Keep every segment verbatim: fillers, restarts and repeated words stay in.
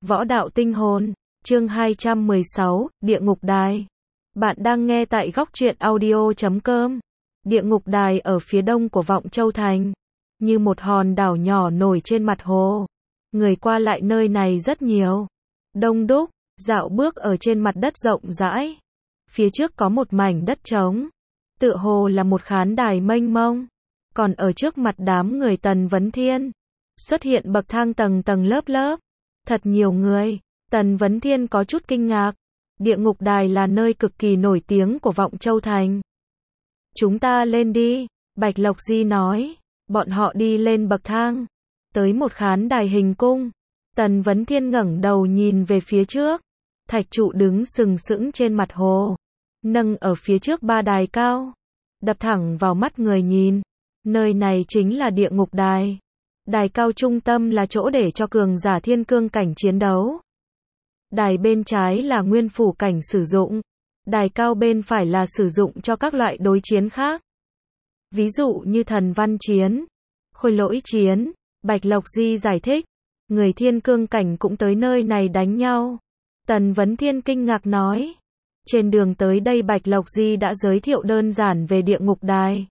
Võ đạo tinh hồn, chương hai trăm mười sáu, Địa ngục đài. Bạn đang nghe tại góc truyện audio chấm com. Địa ngục đài ở phía đông của Vọng Châu Thành, như một hòn đảo nhỏ nổi trên mặt hồ. Người qua lại nơi này rất nhiều, đông đúc, dạo bước ở trên mặt đất rộng rãi. Phía trước có một mảnh đất trống, tựa hồ là một khán đài mênh mông. Còn ở trước mặt đám người Tần Vấn Thiên, xuất hiện bậc thang tầng tầng lớp lớp. Thật nhiều người. Tần Vấn Thiên có chút kinh ngạc. Địa ngục đài là nơi cực kỳ nổi tiếng của Vọng Châu Thành. Chúng ta lên đi, Bạch Lộc Di nói. Bọn họ đi lên bậc thang, tới một khán đài hình cung. Tần Vấn Thiên ngẩng đầu nhìn về phía trước. Thạch trụ đứng sừng sững trên mặt hồ, nâng ở phía trước ba đài cao, đập thẳng vào mắt người nhìn. Nơi này chính là địa ngục đài. Đài cao trung tâm là chỗ để cho cường giả thiên cương cảnh chiến đấu. Đài bên trái là nguyên phủ cảnh sử dụng. Đài cao bên phải là sử dụng cho các loại đối chiến khác. Ví dụ như thần văn chiến, khôi lỗi chiến. Bạch Lộc Di giải thích. Người thiên cương cảnh cũng tới nơi này đánh nhau. Tần Vấn Thiên kinh ngạc nói. Trên đường tới đây Bạch Lộc Di đã giới thiệu đơn giản về địa ngục đài.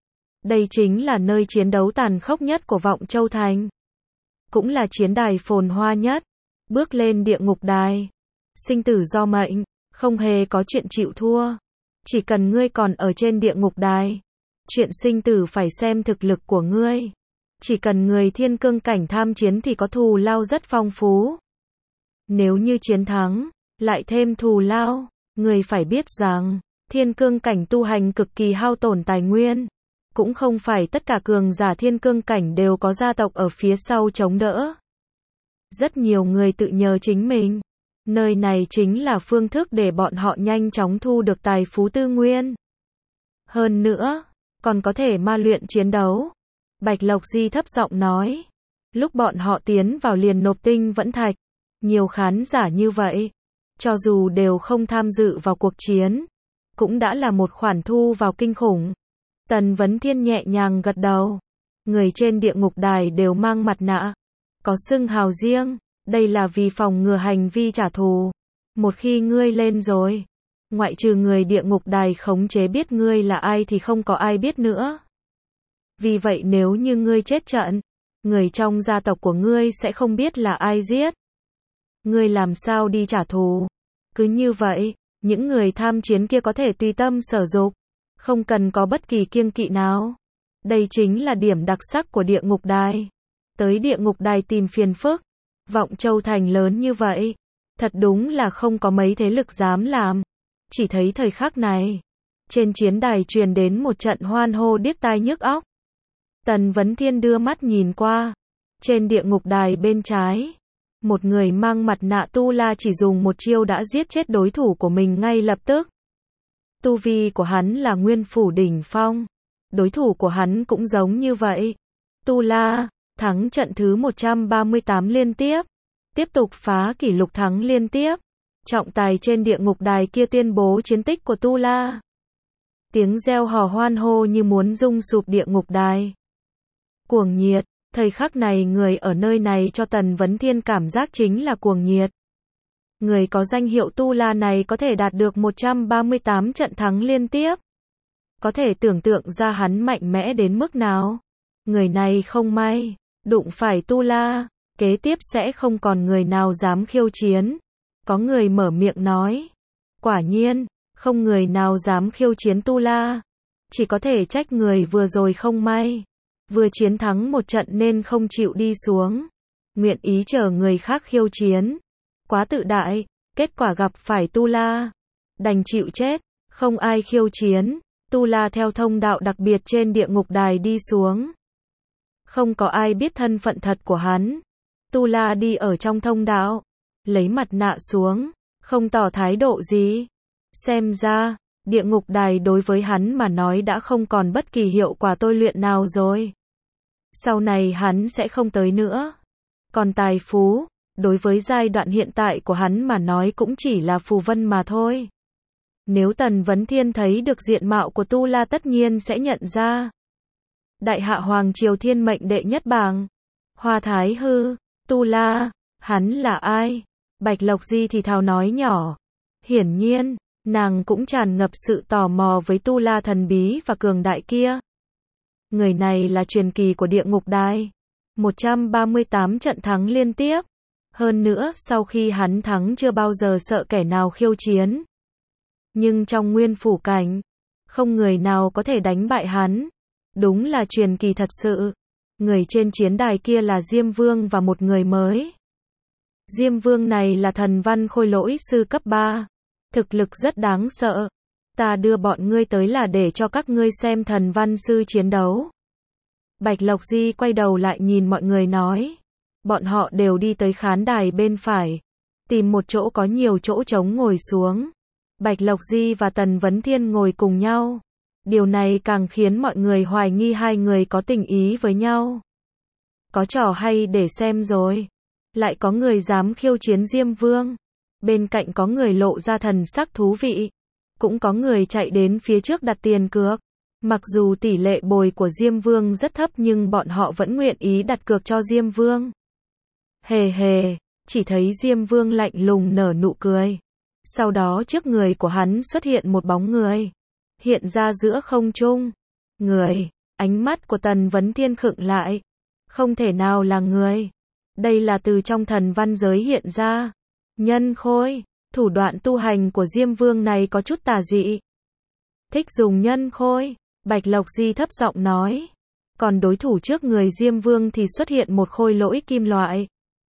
Đây chính là nơi chiến đấu tàn khốc nhất của Vọng Châu Thành. Cũng là chiến đài phồn hoa nhất. Bước lên địa ngục đài, sinh tử do mệnh, không hề có chuyện chịu thua. Chỉ cần ngươi còn ở trên địa ngục đài, chuyện sinh tử phải xem thực lực của ngươi. Chỉ cần người thiên cương cảnh tham chiến thì có thù lao rất phong phú. Nếu như chiến thắng, lại thêm thù lao, ngươi phải biết rằng, thiên cương cảnh tu hành cực kỳ hao tổn tài nguyên. Cũng không phải tất cả cường giả thiên cương cảnh đều có gia tộc ở phía sau chống đỡ. Rất nhiều người tự nhờ chính mình. Nơi này chính là phương thức để bọn họ nhanh chóng thu được tài phú tư nguyên. Hơn nữa, còn có thể ma luyện chiến đấu. Bạch Lộc Di thấp giọng nói. Lúc bọn họ tiến vào liền nộp tinh vẫn thạch. Nhiều khán giả như vậy, cho dù đều không tham dự vào cuộc chiến, cũng đã là một khoản thu vào kinh khủng. Tần Vấn Thiên nhẹ nhàng gật đầu. Người trên địa ngục đài đều mang mặt nạ, có xưng hào riêng. Đây là vì phòng ngừa hành vi trả thù. Một khi ngươi lên rồi, ngoại trừ người địa ngục đài khống chế biết ngươi là ai thì không có ai biết nữa. Vì vậy nếu như ngươi chết trận, người trong gia tộc của ngươi sẽ không biết là ai giết. Ngươi làm sao đi trả thù? Cứ như vậy, những người tham chiến kia có thể tùy tâm sở dục, không cần có bất kỳ kiêng kỵ nào. Đây chính là điểm đặc sắc của địa ngục đài. Tới địa ngục đài tìm phiền phức. Vọng Châu Thành lớn như vậy, thật đúng là không có mấy thế lực dám làm. Chỉ thấy thời khắc này, trên chiến đài truyền đến một trận hoan hô điếc tai nhức óc. Tần Vấn Thiên đưa mắt nhìn qua. Trên địa ngục đài bên trái, một người mang mặt nạ tu la chỉ dùng một chiêu đã giết chết đối thủ của mình ngay lập tức. Tu vi của hắn là nguyên phủ đỉnh phong. Đối thủ của hắn cũng giống như vậy. Tu la, thắng trận thứ một trăm ba mươi tám liên tiếp. Tiếp tục phá kỷ lục thắng liên tiếp. Trọng tài trên địa ngục đài kia tuyên bố chiến tích của Tu la. Tiếng reo hò hoan hô như muốn rung sụp địa ngục đài. Cuồng nhiệt, thời khắc này người ở nơi này cho Tần Vấn Thiên cảm giác chính là cuồng nhiệt. Người có danh hiệu Tu la này có thể đạt được một trăm ba mươi tám trận thắng liên tiếp. Có thể tưởng tượng ra hắn mạnh mẽ đến mức nào. Người này không may đụng phải Tu la, kế tiếp sẽ không còn người nào dám khiêu chiến. Có người mở miệng nói. Quả nhiên, không người nào dám khiêu chiến Tu la. Chỉ có thể trách người vừa rồi không may. Vừa chiến thắng một trận nên không chịu đi xuống. Nguyện ý chờ người khác khiêu chiến. Quá tự đại, kết quả gặp phải Tu la. Đành chịu chết, không ai khiêu chiến. Tu la theo thông đạo đặc biệt trên địa ngục đài đi xuống. Không có ai biết thân phận thật của hắn. Tu la đi ở trong thông đạo, lấy mặt nạ xuống, không tỏ thái độ gì. Xem ra, địa ngục đài đối với hắn mà nói đã không còn bất kỳ hiệu quả tôi luyện nào rồi. Sau này hắn sẽ không tới nữa. Còn tài phú, đối với giai đoạn hiện tại của hắn mà nói cũng chỉ là phù vân mà thôi. Nếu Tần Vấn Thiên thấy được diện mạo của Tu la tất nhiên sẽ nhận ra. Đại hạ Hoàng Triều Thiên mệnh đệ nhất bảng. Hoa Thái Hư, Tu La, Hắn là ai? Bạch Lộc Di thì thào nói nhỏ. Hiển nhiên, nàng cũng tràn ngập sự tò mò với tu la thần bí và cường đại kia. Người này là truyền kỳ của địa ngục đài. một trăm ba mươi tám trận thắng liên tiếp. Hơn nữa, sau khi hắn thắng chưa bao giờ sợ kẻ nào khiêu chiến. Nhưng trong nguyên phủ cảnh, không người nào có thể đánh bại hắn. Đúng là truyền kỳ thật sự. Người trên chiến đài kia là Diêm Vương và một người mới. Diêm Vương này là thần văn khôi lỗi sư cấp ba. Thực lực rất đáng sợ. Ta đưa bọn ngươi tới là để cho các ngươi xem thần văn sư chiến đấu. Bạch Lộc Di quay đầu lại nhìn mọi người nói. Bọn họ đều đi tới khán đài bên phải. Tìm một chỗ có nhiều chỗ trống ngồi xuống. Bạch Lộc Di và Tần Vấn Thiên ngồi cùng nhau. Điều này càng khiến mọi người hoài nghi hai người có tình ý với nhau. Có trò hay để xem rồi. Lại có người dám khiêu chiến Diêm Vương. Bên cạnh có người lộ ra thần sắc thú vị. Cũng có người chạy đến phía trước đặt tiền cược. Mặc dù tỷ lệ bồi của Diêm Vương rất thấp nhưng bọn họ vẫn nguyện ý đặt cược cho Diêm Vương. Hề hề, chỉ thấy Diêm Vương lạnh lùng nở nụ cười. Sau đó trước người của hắn xuất hiện một bóng người. Hiện ra giữa không trung. Người, ánh mắt của Tần Vấn Thiên khựng lại. Không thể nào là người. Đây là từ trong thần văn giới hiện ra. Nhân khôi, thủ đoạn tu hành của Diêm Vương này có chút tà dị. Thích dùng nhân khôi, Bạch Lộc Di thấp giọng nói. Còn đối thủ trước người Diêm Vương thì xuất hiện một khôi lỗi kim loại.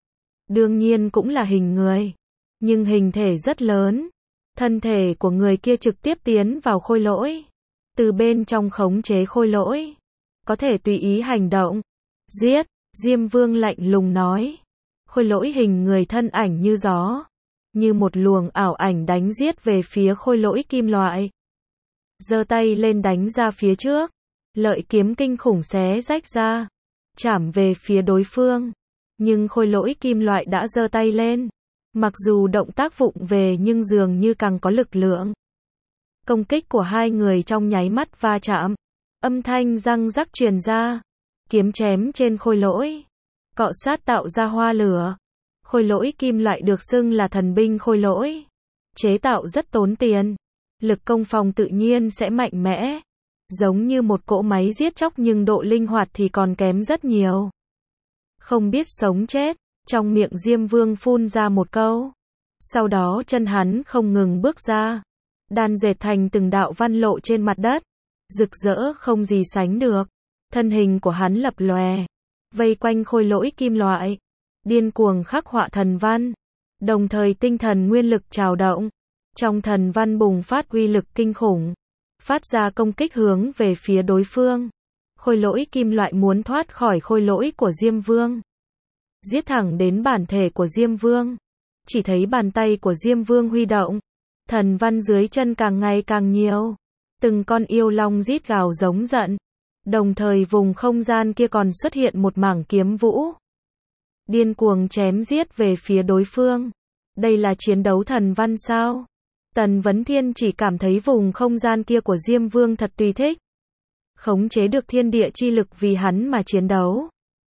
Đương nhiên cũng là hình người. Nhưng hình thể rất lớn. Thân thể của người kia trực tiếp tiến vào khôi lỗi. Từ bên trong khống chế khôi lỗi. Có thể tùy ý hành động. Giết, Diêm Vương lạnh lùng nói. Khôi lỗi hình người thân ảnh như gió. Như một luồng ảo ảnh đánh giết về phía khôi lỗi kim loại. Giơ tay lên đánh ra phía trước. Lợi kiếm kinh khủng xé rách ra. Chảm về phía đối phương. Nhưng khôi lỗi kim loại đã giơ tay lên. Mặc dù động tác vụng về nhưng dường như càng có lực lượng. Công kích của hai người trong nháy mắt va chạm. Âm thanh răng rắc truyền ra. Kiếm chém trên khôi lỗi. Cọ sát tạo ra hoa lửa. Khôi lỗi kim loại được xưng là thần binh khôi lỗi. Chế tạo rất tốn tiền. Lực công phòng tự nhiên sẽ mạnh mẽ. Giống như một cỗ máy giết chóc nhưng độ linh hoạt thì còn kém rất nhiều. Không biết sống chết. Trong miệng Diêm Vương phun ra một câu. Sau đó chân hắn không ngừng bước ra. Đan dệt thành từng đạo văn lộ trên mặt đất. Rực rỡ không gì sánh được. Thân hình của hắn lập lòe. Vây quanh khôi lỗi kim loại. Điên cuồng khắc họa thần văn. Đồng thời tinh thần nguyên lực trào động. Trong thần văn bùng phát uy lực kinh khủng. Phát ra công kích hướng về phía đối phương. Khôi lỗi kim loại muốn thoát khỏi khôi lỗi của Diêm Vương. Giết thẳng đến bản thể của Diêm Vương. Chỉ thấy bàn tay của Diêm Vương huy động. Thần văn dưới chân càng ngày càng nhiều. Từng con yêu long rít gào giống giận. Đồng thời vùng không gian kia còn xuất hiện một mảng kiếm vũ. Điên cuồng chém giết về phía đối phương. Đây là chiến đấu thần văn sao? Tần Vấn Thiên chỉ cảm thấy vùng không gian kia của Diêm Vương thật tùy thích. Khống chế được thiên địa chi lực vì hắn mà chiến đấu.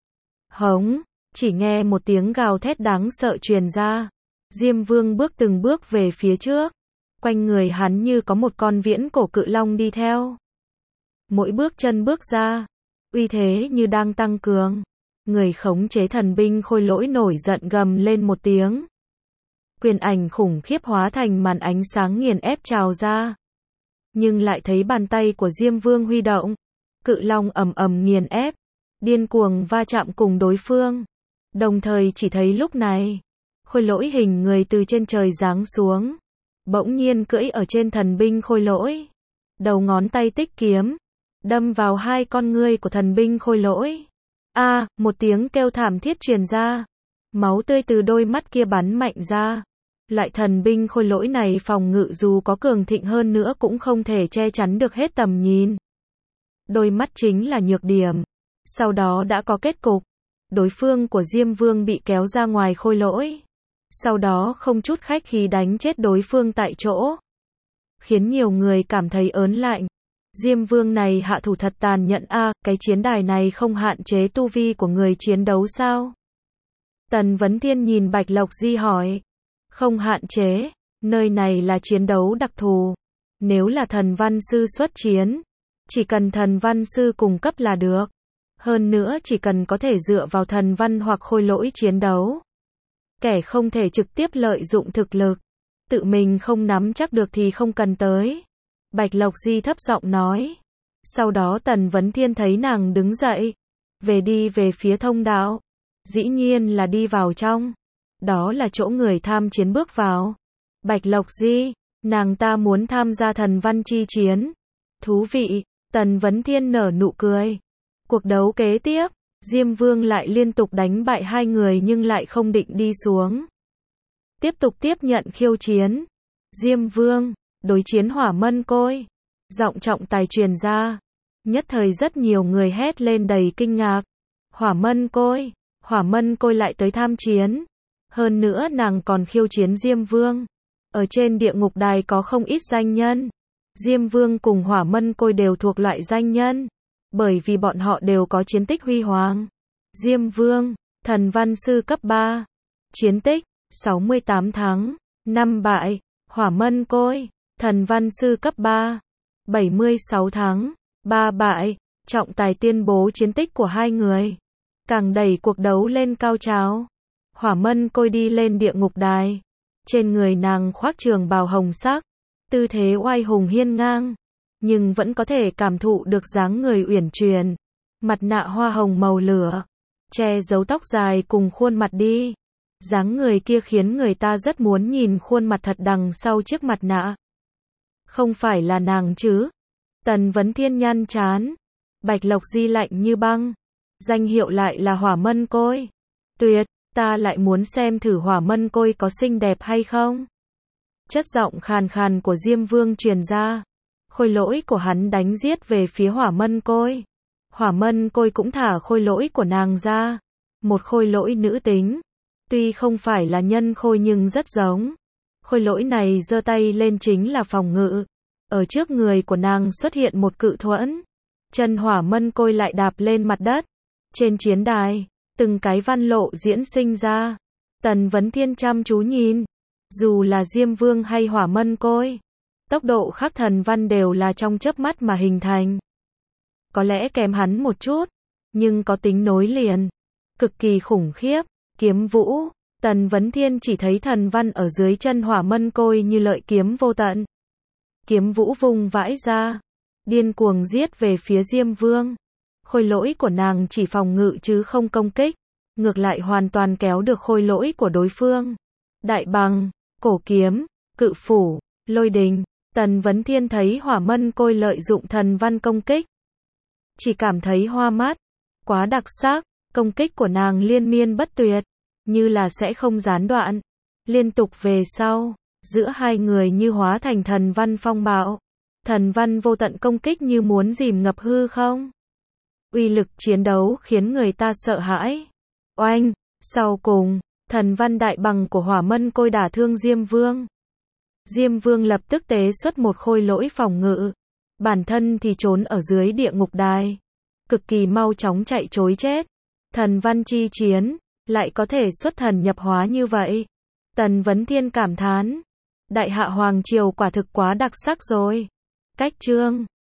Hống, chỉ nghe một tiếng gào thét đáng sợ truyền ra. Diêm Vương bước từng bước về phía trước. Quanh người hắn như có một con viễn cổ cự long đi theo. Mỗi bước chân bước ra, uy thế như đang tăng cường. Người khống chế thần binh khôi lỗi nổi giận gầm lên một tiếng. Quyền ảnh khủng khiếp hóa thành màn ánh sáng nghiền ép trào ra. Nhưng lại thấy bàn tay của Diêm Vương huy động. Cự long ầm ầm nghiền ép. Điên cuồng va chạm cùng đối phương. Đồng thời chỉ thấy lúc này. Khôi lỗi hình người từ trên trời giáng xuống. Bỗng nhiên cưỡi ở trên thần binh khôi lỗi. Đầu ngón tay tích kiếm. Đâm vào hai con ngươi của thần binh khôi lỗi. A, à, một tiếng kêu thảm thiết truyền ra. Máu tươi từ đôi mắt kia bắn mạnh ra. Loại thần binh khôi lỗi này phòng ngự dù có cường thịnh hơn nữa cũng không thể che chắn được hết tầm nhìn. Đôi mắt chính là nhược điểm. Sau đó đã có kết cục. Đối phương của Diêm Vương bị kéo ra ngoài khôi lỗi. Sau đó không chút khách khí đánh chết đối phương tại chỗ. Khiến nhiều người cảm thấy ớn lạnh. Diêm Vương này hạ thủ thật tàn nhẫn a, à, cái chiến đài này không hạn chế tu vi của người chiến đấu sao? Tần Vấn Thiên nhìn Bạch Lộc Di hỏi. Không hạn chế, nơi này là chiến đấu đặc thù. Nếu là thần văn sư xuất chiến, chỉ cần thần văn sư cung cấp là được. Hơn nữa chỉ cần có thể dựa vào thần văn hoặc khôi lỗi chiến đấu. Kẻ không thể trực tiếp lợi dụng thực lực, tự mình không nắm chắc được thì không cần tới. Bạch Lộc Di thấp giọng nói. Sau đó Tần Vấn Thiên thấy nàng đứng dậy, về đi về phía thông đạo. Dĩ nhiên là đi vào trong. Đó là chỗ người tham chiến bước vào. Bạch Lộc Di, nàng ta muốn tham gia thần văn chi chiến. Thú vị, Tần Vấn Thiên nở nụ cười. Cuộc đấu kế tiếp, Diêm Vương lại liên tục đánh bại hai người nhưng lại không định đi xuống. Tiếp tục tiếp nhận khiêu chiến. Diêm Vương, đối chiến Hỏa Mân Côi. Giọng trọng tài truyền ra. Nhất thời rất nhiều người hét lên đầy kinh ngạc. Hỏa Mân Côi, Hỏa Mân Côi lại tới tham chiến. Hơn nữa nàng còn khiêu chiến Diêm Vương. Ở trên địa ngục đài có không ít danh nhân. Diêm Vương cùng Hỏa Mân Côi đều thuộc loại danh nhân. Bởi vì bọn họ đều có chiến tích huy hoàng. Diêm Vương, thần văn sư cấp ba. Chiến tích, sáu mươi tám thắng, năm bại. Hỏa Mân Côi, thần văn sư cấp ba. bảy mươi sáu thắng, ba bại. Trọng tài tuyên bố chiến tích của hai người. Càng đẩy cuộc đấu lên cao trào. Hỏa Mân Côi đi lên địa ngục đài. Trên người nàng khoác trường bào hồng sắc. Tư thế oai hùng hiên ngang. Nhưng vẫn có thể cảm thụ được dáng người uyển chuyển. Mặt nạ hoa hồng màu lửa. Che giấu tóc dài cùng khuôn mặt đi. Dáng người kia khiến người ta rất muốn nhìn khuôn mặt thật đằng sau chiếc mặt nạ. Không phải là nàng chứ? Tần Vấn Thiên nhăn chán. Bạch Lộc Di lạnh như băng. Danh hiệu lại là Hỏa Mân Côi. Tuyệt, ta lại muốn xem thử Hỏa Mân Côi có xinh đẹp hay không. Chất giọng khàn khàn của Diêm Vương truyền ra. Khôi lỗi của hắn đánh giết về phía Hỏa Mân Côi. Hỏa Mân Côi cũng thả khôi lỗi của nàng ra. Một khôi lỗi nữ tính. Tuy không phải là nhân khôi nhưng rất giống. Khôi lỗi này giơ tay lên chính là phòng ngự. Ở trước người của nàng xuất hiện một cự thuẫn. Chân Hỏa Mân Côi lại đạp lên mặt đất. Trên chiến đài, từng cái văn lộ diễn sinh ra. Tần Vấn Thiên chăm chú nhìn. Dù là Diêm Vương hay Hỏa Mân Côi, tốc độ khắc thần văn đều là trong chớp mắt mà hình thành. Có lẽ kém hắn một chút, nhưng có tính nối liền. Cực kỳ khủng khiếp. Kiếm vũ. Tần Vấn Thiên chỉ thấy thần văn ở dưới chân Hỏa Mân Côi như lợi kiếm vô tận. Kiếm vũ vung vãi ra. Điên cuồng giết về phía Diêm Vương. Khôi lỗi của nàng chỉ phòng ngự chứ không công kích. Ngược lại hoàn toàn kéo được khôi lỗi của đối phương. Đại bằng, cổ kiếm, cự phủ, lôi đình. Tần Vấn Thiên thấy Hỏa Mân Côi lợi dụng thần văn công kích. Chỉ cảm thấy hoa mắt. Quá đặc sắc. Công kích của nàng liên miên bất tuyệt. Như là sẽ không gián đoạn. Liên tục về sau. Giữa hai người như hóa thành thần văn phong bạo. Thần văn vô tận công kích như muốn dìm ngập hư không. Uy lực chiến đấu khiến người ta sợ hãi. Oanh, sau cùng, thần văn đại bằng của Hỏa Mân Côi đả thương Diêm Vương. Diêm Vương lập tức tế xuất một khôi lỗi phòng ngự. Bản thân thì trốn ở dưới địa ngục đài. Cực kỳ mau chóng chạy trối chết. Thần văn chi chiến, lại có thể xuất thần nhập hóa như vậy. Tần Vấn Thiên cảm thán. Đại hạ Hoàng Triều quả thực quá đặc sắc rồi. Cách chương